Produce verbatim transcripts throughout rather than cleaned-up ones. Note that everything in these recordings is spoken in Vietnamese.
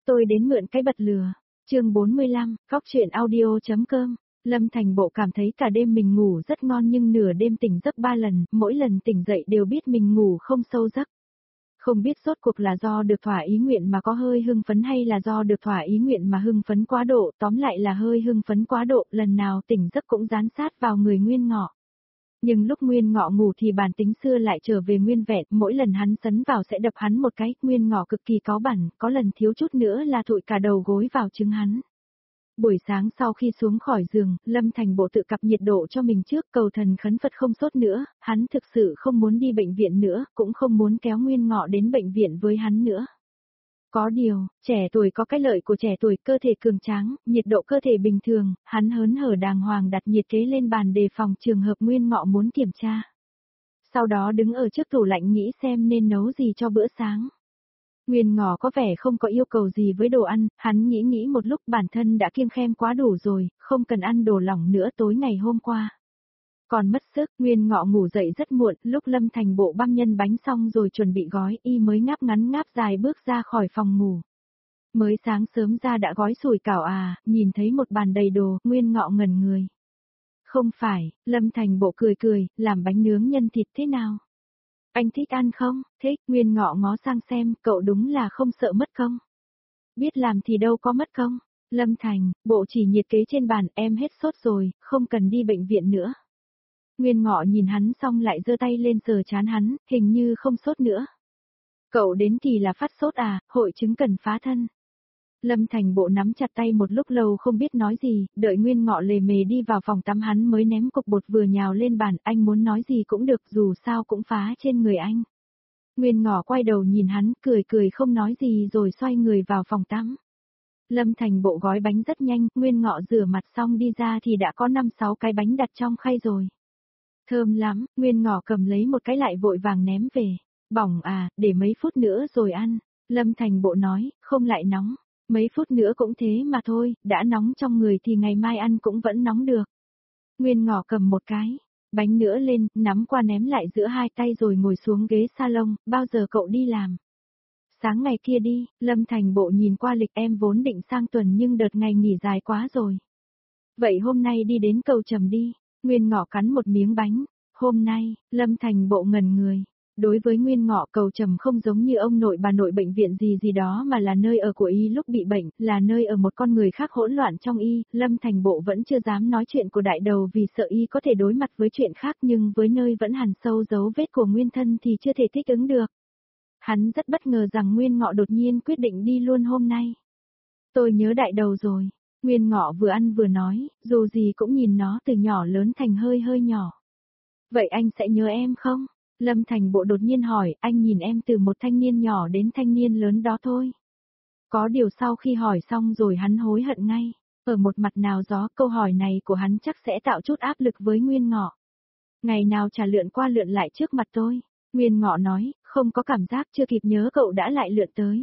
Tôi đến mượn cái bật lửa. Chương bốn mươi lăm, góc truyện audio.com. Lâm Thành Bộ cảm thấy cả đêm mình ngủ rất ngon nhưng nửa đêm tỉnh giấc ba lần, mỗi lần tỉnh dậy đều biết mình ngủ không sâu giấc. Không biết rốt cuộc là do được thỏa ý nguyện mà có hơi hưng phấn hay là do được thỏa ý nguyện mà hưng phấn quá độ, tóm lại là hơi hưng phấn quá độ, lần nào tỉnh giấc cũng dán sát vào người Nguyên Ngọ. Nhưng lúc Nguyên Ngọ ngủ thì bản tính xưa lại trở về nguyên vẹn, mỗi lần hắn sấn vào sẽ đập hắn một cái, Nguyên Ngọ cực kỳ cáu bẳn, có lần thiếu chút nữa là thụi cả đầu gối vào trứng hắn. Buổi sáng sau khi xuống khỏi giường, Lâm Thành Bộ tự cặp nhiệt độ cho mình trước, cầu thần khấn Phật không sốt nữa, hắn thực sự không muốn đi bệnh viện nữa, cũng không muốn kéo Nguyên Ngọ đến bệnh viện với hắn nữa. Có điều, trẻ tuổi có cái lợi của trẻ tuổi, cơ thể cường tráng, nhiệt độ cơ thể bình thường, hắn hớn hở đàng hoàng đặt nhiệt kế lên bàn đề phòng trường hợp Nguyên Ngọ muốn kiểm tra. Sau đó đứng ở trước tủ lạnh nghĩ xem nên nấu gì cho bữa sáng. Nguyên Ngọ có vẻ không có yêu cầu gì với đồ ăn, hắn nghĩ nghĩ một lúc bản thân đã kiêng khem quá đủ rồi, không cần ăn đồ lỏng nữa tối ngày hôm qua. Còn mất sức, Nguyên Ngọ ngủ dậy rất muộn, lúc Lâm Thành Bộ băm nhân bánh xong rồi chuẩn bị gói, y mới ngáp ngắn ngáp dài bước ra khỏi phòng ngủ. Mới sáng sớm ra đã gói sủi cảo à, nhìn thấy một bàn đầy đồ, Nguyên Ngọ ngẩn người. Không phải, Lâm Thành Bộ cười cười, làm bánh nướng nhân thịt thế nào? Anh thích ăn không? Thích, Nguyên Ngọ ngó sang xem, cậu đúng là không sợ mất công. Biết làm thì đâu có mất công. Lâm Thành, Bộ chỉ nhiệt kế trên bàn, em hết sốt rồi, không cần đi bệnh viện nữa. Nguyên Ngọ nhìn hắn xong lại giơ tay lên sờ trán hắn, hình như không sốt nữa. Cậu đến kỳ là phát sốt à, hội chứng cần phá thân. Lâm Thành Bộ nắm chặt tay một lúc lâu không biết nói gì, đợi Nguyên Ngọ lề mề đi vào phòng tắm hắn mới ném cục bột vừa nhào lên bàn, anh muốn nói gì cũng được dù sao cũng phá trên người anh. Nguyên Ngọ quay đầu nhìn hắn, cười cười không nói gì rồi xoay người vào phòng tắm. Lâm Thành Bộ gói bánh rất nhanh, Nguyên Ngọ rửa mặt xong đi ra thì đã có năm sáu cái bánh đặt trong khay rồi. Thơm lắm, Nguyên Ngọ cầm lấy một cái lại vội vàng ném về. Bỏng à, để mấy phút nữa rồi ăn. Lâm Thành Bộ nói, không lại nóng. Mấy phút nữa cũng thế mà thôi, đã nóng trong người thì ngày mai ăn cũng vẫn nóng được. Nguyên Ngọ cầm một cái, bánh nữa lên, nắm qua ném lại giữa hai tay rồi ngồi xuống ghế salon, bao giờ cậu đi làm? Sáng ngày kia đi, Lâm Thành Bộ nhìn qua lịch em vốn định sang tuần nhưng đợt ngày nghỉ dài quá rồi. Vậy hôm nay đi đến Cầu Trầm đi, Nguyên Ngọ cắn một miếng bánh, hôm nay, Lâm Thành Bộ ngẩn người. Đối với Nguyên Ngọ, Cầu Trầm không giống như ông nội bà nội bệnh viện gì gì đó mà là nơi ở của y lúc bị bệnh, là nơi ở một con người khác hỗn loạn trong y, Lâm Thành Bộ vẫn chưa dám nói chuyện của đại đầu vì sợ y có thể đối mặt với chuyện khác nhưng với nơi vẫn hằn sâu dấu vết của nguyên thân thì chưa thể thích ứng được. Hắn rất bất ngờ rằng Nguyên Ngọ đột nhiên quyết định đi luôn hôm nay. Tôi nhớ đại đầu rồi, Nguyên Ngọ vừa ăn vừa nói, dù gì cũng nhìn nó từ nhỏ lớn thành hơi hơi nhỏ. Vậy anh sẽ nhớ em không? Lâm Thành Bộ đột nhiên hỏi, anh nhìn em từ một thanh niên nhỏ đến thanh niên lớn đó thôi. Có điều sau khi hỏi xong rồi hắn hối hận ngay. Ở một mặt nào gió, câu hỏi này của hắn chắc sẽ tạo chút áp lực với Nguyên Ngọ. Ngày nào trả lượn qua lượn lại trước mặt tôi. Nguyên Ngọ nói, không có cảm giác chưa kịp nhớ cậu đã lại lượn tới.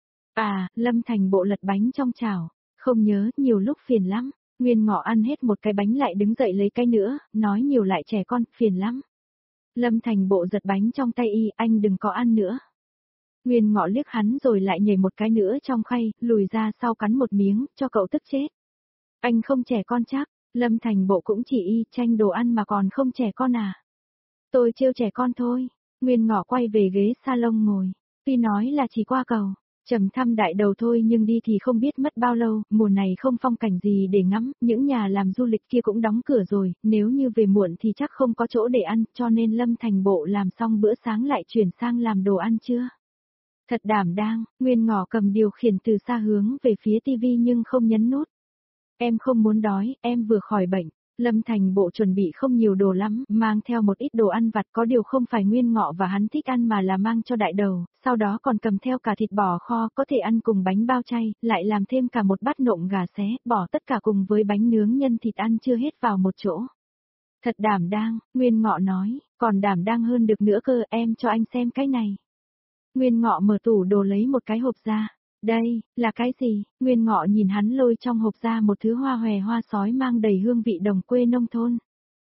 À, Lâm Thành Bộ lật bánh trong chảo. Không nhớ, nhiều lúc phiền lắm. Nguyên Ngọ ăn hết một cái bánh lại đứng dậy lấy cái nữa, nói nhiều lại trẻ con, phiền lắm. Lâm Thành Bộ giật bánh trong tay y, anh đừng có ăn nữa. Nguyên Ngọ liếc hắn rồi lại nhảy một cái nữa trong khay, lùi ra sau cắn một miếng, cho cậu tức chết. Anh không trẻ con chắc, Lâm Thành Bộ cũng chỉ y, tranh đồ ăn mà còn không trẻ con à. Tôi trêu trẻ con thôi, Nguyên Ngọ quay về ghế salon ngồi, tuy nói là chỉ qua cầu. Trầm thăm đại đầu thôi nhưng đi thì không biết mất bao lâu, mùa này không phong cảnh gì để ngắm, những nhà làm du lịch kia cũng đóng cửa rồi, nếu như về muộn thì chắc không có chỗ để ăn, cho nên Lâm Thành Bộ làm xong bữa sáng lại chuyển sang làm đồ ăn trưa. Thật đảm đang, Nguyên Ngọ cầm điều khiển từ xa hướng về phía tivi nhưng không nhấn nút. Em không muốn đói, em vừa khỏi bệnh. Lâm Thành Bộ chuẩn bị không nhiều đồ lắm, mang theo một ít đồ ăn vặt có điều không phải Nguyên Ngọ và hắn thích ăn mà là mang cho đại đầu, sau đó còn cầm theo cả thịt bò kho có thể ăn cùng bánh bao chay, lại làm thêm cả một bát nộm gà xé, bỏ tất cả cùng với bánh nướng nhân thịt ăn chưa hết vào một chỗ. Thật đảm đang, Nguyên Ngọ nói, còn đảm đang hơn được nữa cơ, em cho anh xem cái này. Nguyên Ngọ mở tủ đồ lấy một cái hộp ra. Đây, là cái gì? Nguyên Ngọ nhìn hắn lôi trong hộp ra một thứ hoa hòe hoa sói mang đầy hương vị đồng quê nông thôn.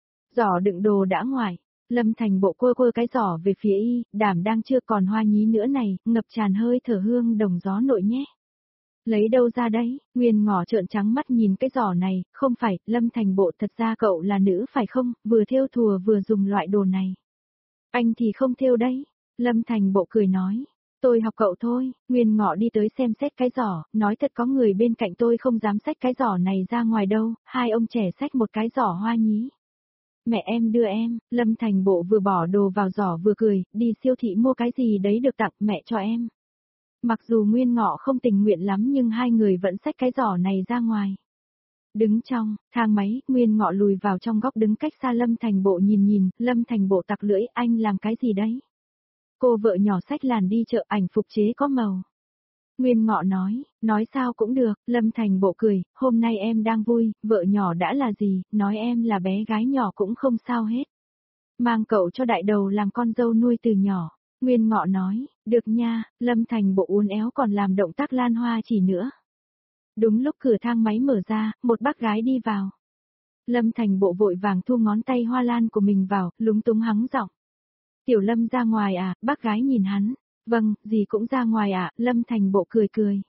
Giỏ đựng đồ đã ngoài. Lâm Thành Bộ quơ quơ cái giỏ về phía y, đảm đang chưa còn hoa nhí nữa này, ngập tràn hơi thở hương đồng gió nội nhé. Lấy đâu ra đấy, Nguyên Ngọ trợn trắng mắt nhìn cái giỏ này, không phải, Lâm Thành Bộ thật ra cậu là nữ phải không, vừa thêu thùa vừa dùng loại đồ này. Anh thì không thêu đấy, Lâm Thành Bộ cười nói. Tôi học cậu thôi, Nguyên Ngọ đi tới xem xét cái giỏ, nói thật có người bên cạnh tôi không dám xách cái giỏ này ra ngoài đâu, hai ông trẻ xách một cái giỏ hoa nhí. Mẹ em đưa em, Lâm Thành Bộ vừa bỏ đồ vào giỏ vừa cười, đi siêu thị mua cái gì đấy được tặng mẹ cho em. Mặc dù Nguyên Ngọ không tình nguyện lắm nhưng hai người vẫn xách cái giỏ này ra ngoài. Đứng trong thang máy, Nguyên Ngọ lùi vào trong góc đứng cách xa Lâm Thành Bộ nhìn nhìn, Lâm Thành Bộ tặc lưỡi, anh làm cái gì đấy? Cô vợ nhỏ xách làn đi chợ, ảnh phục chế có màu. Nguyên Ngọ nói, nói sao cũng được, Lâm Thành Bộ cười, hôm nay em đang vui, vợ nhỏ đã là gì, nói em là bé gái nhỏ cũng không sao hết. Mang cậu cho đại đầu làm con dâu nuôi từ nhỏ. Nguyên Ngọ nói, được nha, Lâm Thành Bộ uốn éo còn làm động tác lan hoa chỉ nữa. Đúng lúc cửa thang máy mở ra, một bác gái đi vào. Lâm Thành Bộ vội vàng thu ngón tay hoa lan của mình vào, lúng túng hắng giọng. Tiểu Lâm ra ngoài à, bác gái nhìn hắn. Vâng, gì cũng ra ngoài à, Lâm Thành Bộ cười cười.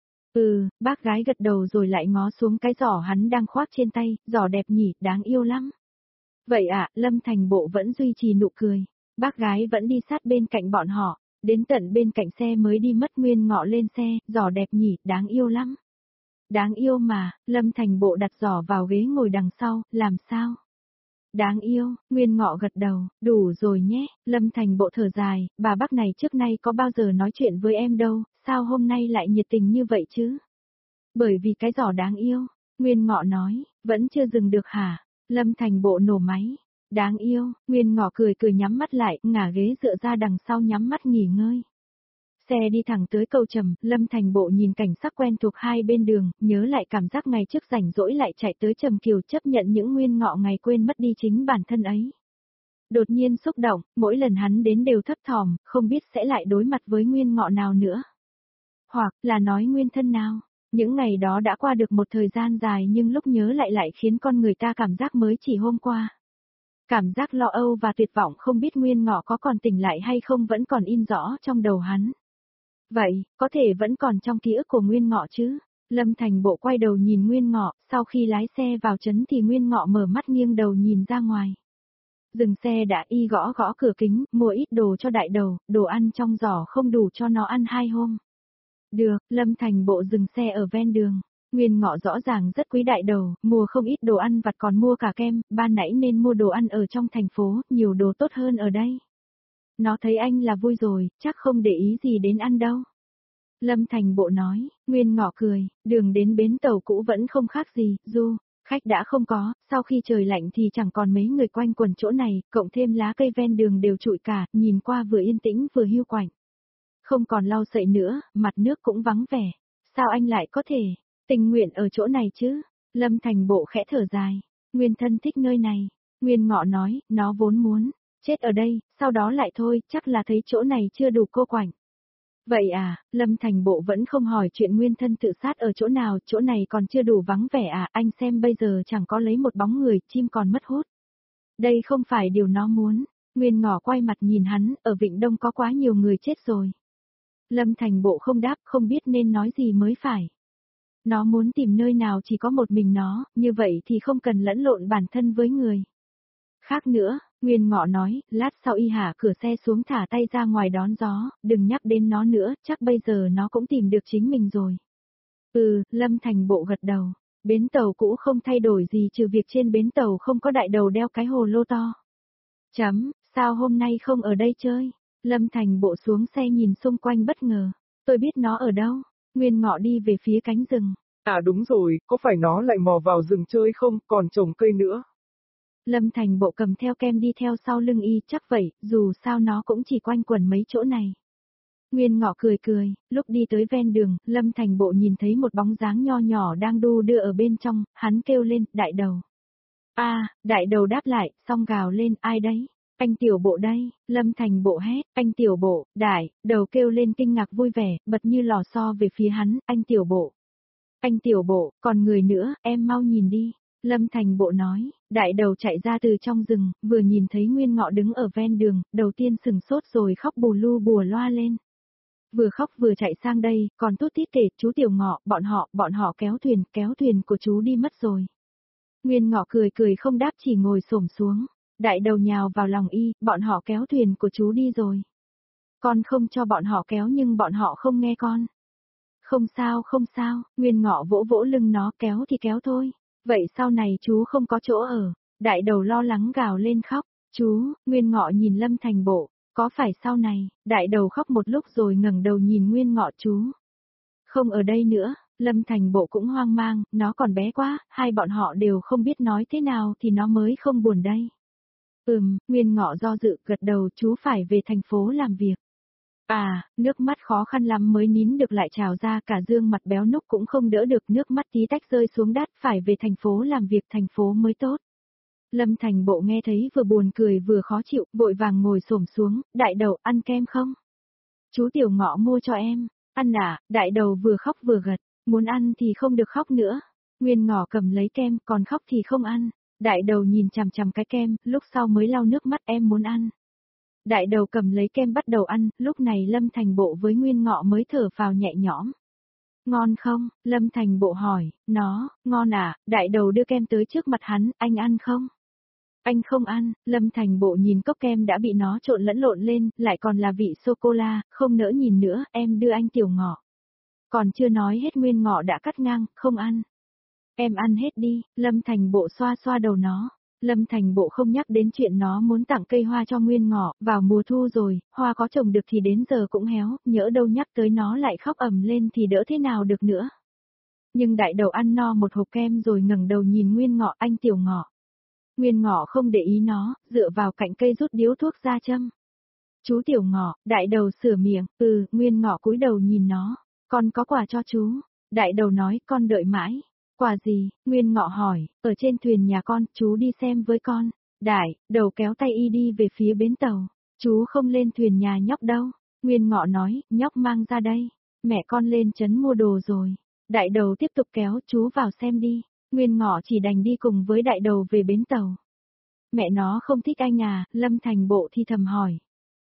Ừ, bác gái gật đầu rồi lại ngó xuống cái giỏ hắn đang khoác trên tay, giỏ đẹp nhỉ, đáng yêu lắm. Vậy à, Lâm Thành Bộ vẫn duy trì nụ cười. Bác gái vẫn đi sát bên cạnh bọn họ, đến tận bên cạnh xe mới đi mất. Nguyên Ngọ lên xe, giỏ đẹp nhỉ, đáng yêu lắm. Đáng yêu mà, Lâm Thành Bộ đặt giỏ vào ghế ngồi đằng sau, làm sao? Đáng yêu, Nguyên Ngọ gật đầu, đủ rồi nhé, Lâm Thành Bộ thở dài, bà bác này trước nay có bao giờ nói chuyện với em đâu, sao hôm nay lại nhiệt tình như vậy chứ? Bởi vì cái giỏ đáng yêu, Nguyên Ngọ nói, vẫn chưa dừng được hả? Lâm Thành Bộ nổ máy, đáng yêu, Nguyên Ngọ cười cười nhắm mắt lại, ngả ghế dựa ra đằng sau nhắm mắt nghỉ ngơi. Xe đi thẳng tới cầu Trầm, Lâm Thành Bộ nhìn cảnh sắc quen thuộc hai bên đường, nhớ lại cảm giác ngày trước rảnh rỗi lại chạy tới Trầm Kiều chấp nhận những Nguyên Ngọ ngày quên mất đi chính bản thân ấy. Đột nhiên xúc động, mỗi lần hắn đến đều thấp thỏm, không biết sẽ lại đối mặt với Nguyên Ngọ nào nữa. Hoặc là nói nguyên thân nào. Những ngày đó đã qua được một thời gian dài nhưng lúc nhớ lại lại khiến con người ta cảm giác mới chỉ hôm qua. Cảm giác lo âu và tuyệt vọng không biết Nguyên Ngọ có còn tỉnh lại hay không vẫn còn in rõ trong đầu hắn. Vậy, có thể vẫn còn trong ký ức của Nguyên Ngọ chứ? Lâm Thành Bộ quay đầu nhìn Nguyên Ngọ, sau khi lái xe vào trấn thì Nguyên Ngọ mở mắt nghiêng đầu nhìn ra ngoài. Dừng xe đã y gõ gõ cửa kính, mua ít đồ cho đại đầu, đồ ăn trong giỏ không đủ cho nó ăn hai hôm. Được, Lâm Thành Bộ dừng xe ở ven đường. Nguyên Ngọ rõ ràng rất quý đại đầu, mua không ít đồ ăn vặt còn mua cả kem, ban nãy nên mua đồ ăn ở trong thành phố, nhiều đồ tốt hơn ở đây. Nó thấy anh là vui rồi, chắc không để ý gì đến ăn đâu. Lâm Thành Bộ nói, Nguyên Ngọ cười, đường đến bến tàu cũ vẫn không khác gì, du, khách đã không có, sau khi trời lạnh thì chẳng còn mấy người quanh quần chỗ này, cộng thêm lá cây ven đường đều trụi cả, nhìn qua vừa yên tĩnh vừa hiu quạnh. Không còn lau sậy nữa, mặt nước cũng vắng vẻ. Sao anh lại có thể tình nguyện ở chỗ này chứ? Lâm Thành Bộ khẽ thở dài. Nguyên thân thích nơi này. Nguyên Ngọ nói, nó vốn muốn chết ở đây, sau đó lại thôi, chắc là thấy chỗ này chưa đủ cô quạnh. Vậy à, Lâm Thành Bộ vẫn không hỏi chuyện nguyên thân tự sát ở chỗ nào, chỗ này còn chưa đủ vắng vẻ à, anh xem bây giờ chẳng có lấy một bóng người, chim còn mất hút. Đây không phải điều nó muốn. Nguyên Ngọ quay mặt nhìn hắn, ở Vịnh Đông có quá nhiều người chết rồi. Lâm Thành Bộ không đáp, không biết nên nói gì mới phải. Nó muốn tìm nơi nào chỉ có một mình nó, như vậy thì không cần lẫn lộn bản thân với người khác nữa. Nguyên Ngọ nói, lát sau y hạ cửa xe xuống thả tay ra ngoài đón gió, đừng nhắc đến nó nữa, chắc bây giờ nó cũng tìm được chính mình rồi. Ừ, Lâm Thành Bộ gật đầu, bến tàu cũ không thay đổi gì trừ việc trên bến tàu không có đại đầu đeo cái hồ lô to. Chấm, sao hôm nay không ở đây chơi? Lâm Thành Bộ xuống xe nhìn xung quanh bất ngờ, tôi biết nó ở đâu. Nguyên Ngọ đi về phía cánh rừng. À đúng rồi, có phải nó lại mò vào rừng chơi không, còn trồng cây nữa. Lâm Thành Bộ cầm theo kem đi theo sau lưng y, chắc vậy, dù sao nó cũng chỉ quanh quẩn mấy chỗ này. Nguyên Ngọ cười cười, lúc đi tới ven đường, Lâm Thành Bộ nhìn thấy một bóng dáng nho nhỏ đang đu đưa ở bên trong, hắn kêu lên, đại đầu. A, à, đại đầu đáp lại, xong gào lên, ai đấy? Anh Tiểu Bộ đây, Lâm Thành Bộ hét, anh Tiểu Bộ, đại, đầu kêu lên kinh ngạc vui vẻ, bật như lò xo về phía hắn, anh Tiểu Bộ. Anh Tiểu Bộ, còn người nữa, em mau nhìn đi. Lâm Thành Bộ nói, đại đầu chạy ra từ trong rừng, vừa nhìn thấy Nguyên Ngọ đứng ở ven đường, đầu tiên sừng sốt rồi khóc bù lu bùa loa lên. vừa khóc vừa chạy sang đây, còn tút tít kể, chú Tiểu Ngọ, bọn họ, bọn họ kéo thuyền, kéo thuyền của chú đi mất rồi. Nguyên Ngọ cười cười không đáp chỉ ngồi xổm xuống, đại đầu nhào vào lòng y, bọn họ kéo thuyền của chú đi rồi. Con không cho bọn họ kéo nhưng bọn họ không nghe con. Không sao không sao, Nguyên Ngọ vỗ vỗ lưng nó, kéo thì kéo thôi. Vậy sau này chú không có chỗ ở, đại đầu lo lắng gào lên khóc. Chú, Nguyên Ngọ nhìn Lâm Thành Bộ, có phải sau này, đại đầu khóc một lúc rồi ngẩng đầu nhìn Nguyên Ngọ chú. Không ở đây nữa, Lâm Thành Bộ cũng hoang mang, nó còn bé quá, hai bọn họ đều không biết nói thế nào thì nó mới không buồn đây. Ừm, Nguyên Ngọ do dự gật đầu, chú phải về thành phố làm việc. À, nước mắt khó khăn lắm mới nín được lại trào ra, cả dương mặt béo núc cũng không đỡ được, nước mắt tí tách rơi xuống đất, phải về thành phố làm việc, thành phố mới tốt. Lâm Thành Bộ nghe thấy vừa buồn cười vừa khó chịu, vội vàng ngồi xổm xuống, đại đầu ăn kem không? Chú Tiểu Ngọ mua cho em, ăn à, đại đầu vừa khóc vừa gật, muốn ăn thì không được khóc nữa. Nguyên Ngọ cầm lấy kem, còn khóc thì không ăn. Đại đầu nhìn chằm chằm cái kem, lúc sau mới lau nước mắt, em muốn ăn. Đại đầu cầm lấy kem bắt đầu ăn, lúc này Lâm Thành Bộ với Nguyên Ngọ mới thở phào nhẹ nhõm. Ngon không? Lâm Thành Bộ hỏi, nó, ngon à, đại đầu đưa kem tới trước mặt hắn, anh ăn không? Anh không ăn, Lâm Thành Bộ nhìn cốc kem đã bị nó trộn lẫn lộn lên, lại còn là vị sô-cô-la, không nỡ nhìn nữa, em đưa anh Tiểu Ngọ. Còn chưa nói hết Nguyên Ngọ đã cắt ngang, không ăn. Em ăn hết đi, Lâm Thành Bộ xoa xoa đầu nó. Lâm Thành Bộ không nhắc đến chuyện nó muốn tặng cây hoa cho Nguyên Ngọ, vào mùa thu rồi, hoa có trồng được thì đến giờ cũng héo, nhỡ đâu nhắc tới nó lại khóc ầm lên thì đỡ thế nào được nữa. Nhưng đại đầu ăn no một hộp kem rồi ngẩng đầu nhìn Nguyên Ngọ, anh Tiểu Ngọ. Nguyên Ngọ không để ý nó, dựa vào cạnh cây rút điếu thuốc ra châm. Chú Tiểu Ngọ, đại đầu sửa miệng, ừ, Nguyên Ngọ cúi đầu nhìn nó, con có quà cho chú. Đại đầu nói, con đợi mãi. Quà gì? Nguyên Ngọ hỏi, ở trên thuyền nhà con, chú đi xem với con. Đại, đầu kéo tay y đi về phía bến tàu. Chú không lên thuyền nhà nhóc đâu. Nguyên Ngọ nói, nhóc mang ra đây. Mẹ con lên trấn mua đồ rồi. Đại đầu tiếp tục kéo, chú vào xem đi. Nguyên Ngọ chỉ đành đi cùng với đại đầu về bến tàu. Mẹ nó không thích anh à, Lâm Thành Bộ thì thầm hỏi.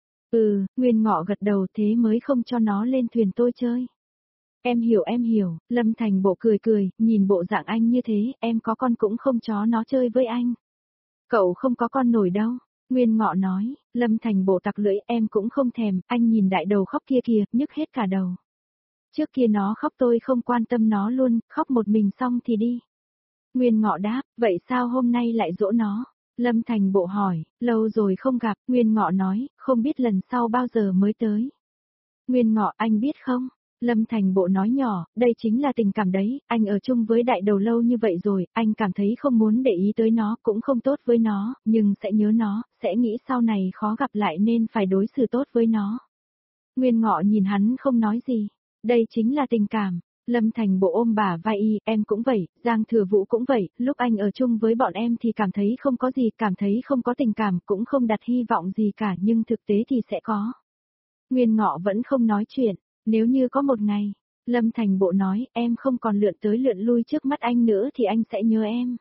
Ừ, Nguyên Ngọ gật đầu, thế mới không cho nó lên thuyền tôi chơi. Em hiểu em hiểu, Lâm Thành Bộ cười cười, nhìn bộ dạng anh như thế, em có con cũng không cho nó chơi với anh. Cậu không có con nổi đâu, Nguyên Ngọ nói, Lâm Thành Bộ tặc lưỡi, em cũng không thèm, anh nhìn đại đầu khóc kia kìa, nhức hết cả đầu. Trước kia nó khóc tôi không quan tâm nó luôn, khóc một mình xong thì đi. Nguyên Ngọ đáp, vậy sao hôm nay lại dỗ nó? Lâm Thành Bộ hỏi, lâu rồi không gặp, Nguyên Ngọ nói, không biết lần sau bao giờ mới tới. Nguyên Ngọ, anh biết không? Lâm Thành Bộ nói nhỏ, đây chính là tình cảm đấy, anh ở chung với đại đầu lâu như vậy rồi, anh cảm thấy không muốn để ý tới nó, cũng không tốt với nó, nhưng sẽ nhớ nó, sẽ nghĩ sau này khó gặp lại nên phải đối xử tốt với nó. Nguyên Ngọ nhìn hắn không nói gì, đây chính là tình cảm. Lâm Thành Bộ ôm bả vai y, em cũng vậy, Giang Thừa Vũ cũng vậy, lúc anh ở chung với bọn em thì cảm thấy không có gì, cảm thấy không có tình cảm, cũng không đặt hy vọng gì cả, nhưng thực tế thì sẽ có. Nguyên Ngọ vẫn không nói chuyện, nếu như có một ngày, Lâm Thành Bộ nói, em không còn lượn tới lượn lui trước mắt anh nữa thì anh sẽ nhớ em.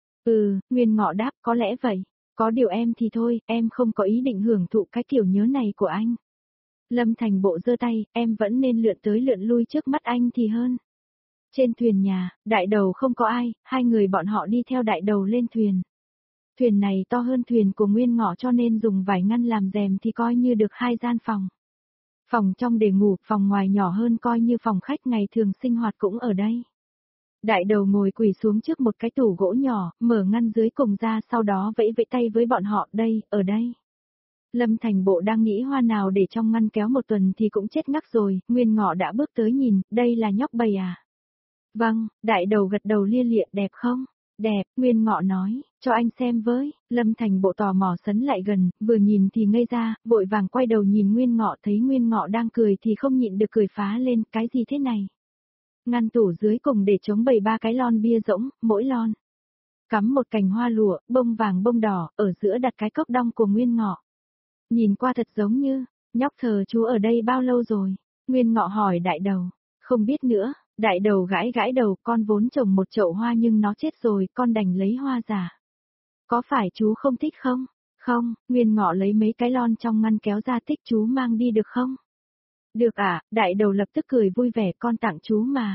Ừ, Nguyên Ngọ đáp, có lẽ vậy, có điều em thì thôi, em không có ý định hưởng thụ cái kiểu nhớ này của anh. Lâm Thành Bộ giơ tay, em vẫn nên lượn tới lượn lui trước mắt anh thì hơn. Trên thuyền nhà, đại đầu không có ai, hai người bọn họ đi theo đại đầu lên thuyền. Thuyền này to hơn thuyền của Nguyên Ngọ cho nên dùng vải ngăn làm rèm thì coi như được hai gian phòng. Phòng trong để ngủ, phòng ngoài nhỏ hơn coi như phòng khách ngày thường sinh hoạt cũng ở đây. Đại đầu ngồi quỳ xuống trước một cái tủ gỗ nhỏ, mở ngăn dưới cùng ra sau đó vẫy vẫy tay với bọn họ, đây, ở đây. Lâm Thành Bộ đang nghĩ hoa nào để trong ngăn kéo một tuần thì cũng chết ngắc rồi, Nguyên Ngọ đã bước tới nhìn, đây là nhóc bầy à? Vâng, đại đầu gật đầu lia lịa, đẹp không? Đẹp, Nguyên Ngọ nói, cho anh xem với, Lâm Thành Bộ tò mò sấn lại gần, vừa nhìn thì ngây ra, vội vàng quay đầu nhìn Nguyên Ngọ, thấy Nguyên Ngọ đang cười thì không nhịn được cười phá lên, cái gì thế này? Ngăn tủ dưới cùng để chống bày ba cái lon bia rỗng, mỗi lon cắm một cành hoa lụa, bông vàng bông đỏ, ở giữa đặt cái cốc đong của Nguyên Ngọ. Nhìn qua thật giống như, nhóc thờ chú ở đây bao lâu rồi? Nguyên Ngọ hỏi đại đầu, không biết nữa, đại đầu gãi gãi đầu, con vốn trồng một chậu hoa nhưng nó chết rồi, con đành lấy hoa giả. Có phải chú không thích không? Không, Nguyên Ngọ lấy mấy cái lon trong ngăn kéo ra, thích chú mang đi được không? Được ạ, đại đầu lập tức cười vui vẻ con tặng chú mà.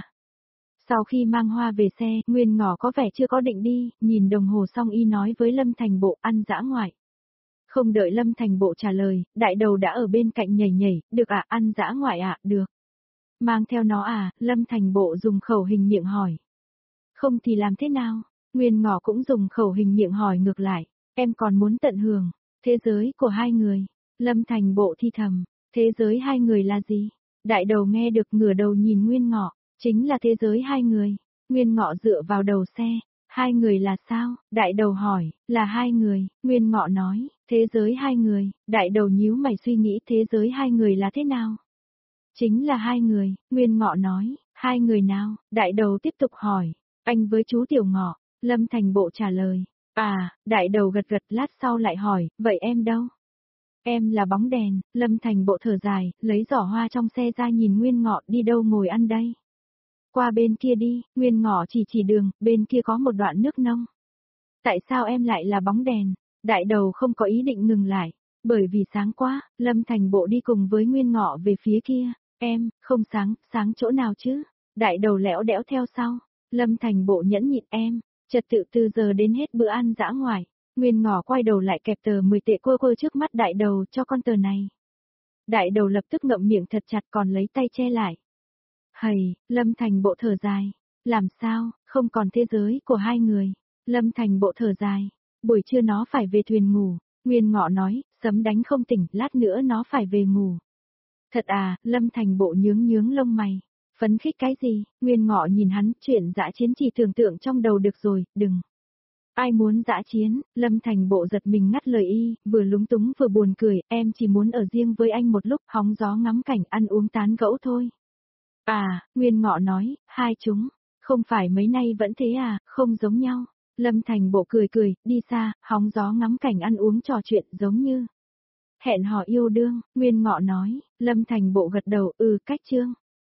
Sau khi mang hoa về xe, Nguyên Ngọ có vẻ chưa có định đi, nhìn đồng hồ xong y nói với Lâm Thành Bộ ăn dã ngoại. Không đợi Lâm Thành Bộ trả lời, đại đầu đã ở bên cạnh nhảy nhảy, được ạ, ăn dã ngoại ạ, được. Mang theo nó à, Lâm Thành Bộ dùng khẩu hình miệng hỏi. Không thì làm thế nào? Nguyên Ngọ cũng dùng khẩu hình miệng hỏi ngược lại, em còn muốn tận hưởng thế giới của hai người. Lâm Thành Bộ thi thầm, thế giới hai người là gì? Đại đầu nghe được ngửa đầu nhìn Nguyên Ngọ, chính là thế giới hai người. Nguyên Ngọ dựa vào đầu xe, hai người là sao? Đại đầu hỏi, là hai người, Nguyên Ngọ nói, thế giới hai người, đại đầu nhíu mày suy nghĩ thế giới hai người là thế nào? Chính là hai người, Nguyên Ngọ nói, hai người nào? Đại đầu tiếp tục hỏi, anh với chú Tiểu Ngọ, Lâm Thành Bộ trả lời, à, đại đầu gật gật lát sau lại hỏi, vậy em đâu? Em là bóng đèn, Lâm Thành Bộ thở dài, lấy giỏ hoa trong xe ra nhìn Nguyên Ngọ đi đâu ngồi ăn đây. Qua bên kia đi, Nguyên Ngọ chỉ chỉ đường, bên kia có một đoạn nước nông. Tại sao em lại là bóng đèn? Đại đầu không có ý định ngừng lại, bởi vì sáng quá, Lâm Thành Bộ đi cùng với Nguyên Ngọ về phía kia, em, không sáng, sáng chỗ nào chứ? Đại đầu lẽo đẽo theo sau, Lâm Thành Bộ nhẫn nhịn em, trật tự từ giờ đến hết bữa ăn dã ngoại. Nguyên Ngọ quay đầu lại kẹp tờ mười tệ quơ quơ trước mắt đại đầu cho con tờ này. Đại đầu lập tức ngậm miệng thật chặt còn lấy tay che lại. Hầy, Lâm Thành Bộ thở dài. Làm sao, không còn thế giới của hai người. Lâm Thành Bộ thở dài. Buổi trưa nó phải về thuyền ngủ. Nguyên Ngọ nói, sấm đánh không tỉnh, lát nữa nó phải về ngủ. Thật à, Lâm Thành Bộ nhướng nhướng lông mày. Phấn khích cái gì? Nguyên Ngọ nhìn hắn, chuyện dã chiến chỉ tưởng tượng trong đầu được rồi, đừng. Ai muốn dã chiến? Lâm Thành Bộ giật mình ngắt lời y, vừa lúng túng vừa buồn cười, em chỉ muốn ở riêng với anh một lúc, hóng gió ngắm cảnh ăn uống tán gẫu thôi. À, Nguyên Ngọ nói, hai chúng, không phải mấy nay vẫn thế à, không giống nhau. Lâm Thành Bộ cười cười, đi xa, hóng gió ngắm cảnh ăn uống trò chuyện giống như hẹn hò yêu đương, Nguyên Ngọ nói, Lâm Thành Bộ gật đầu, ừ, cách chương.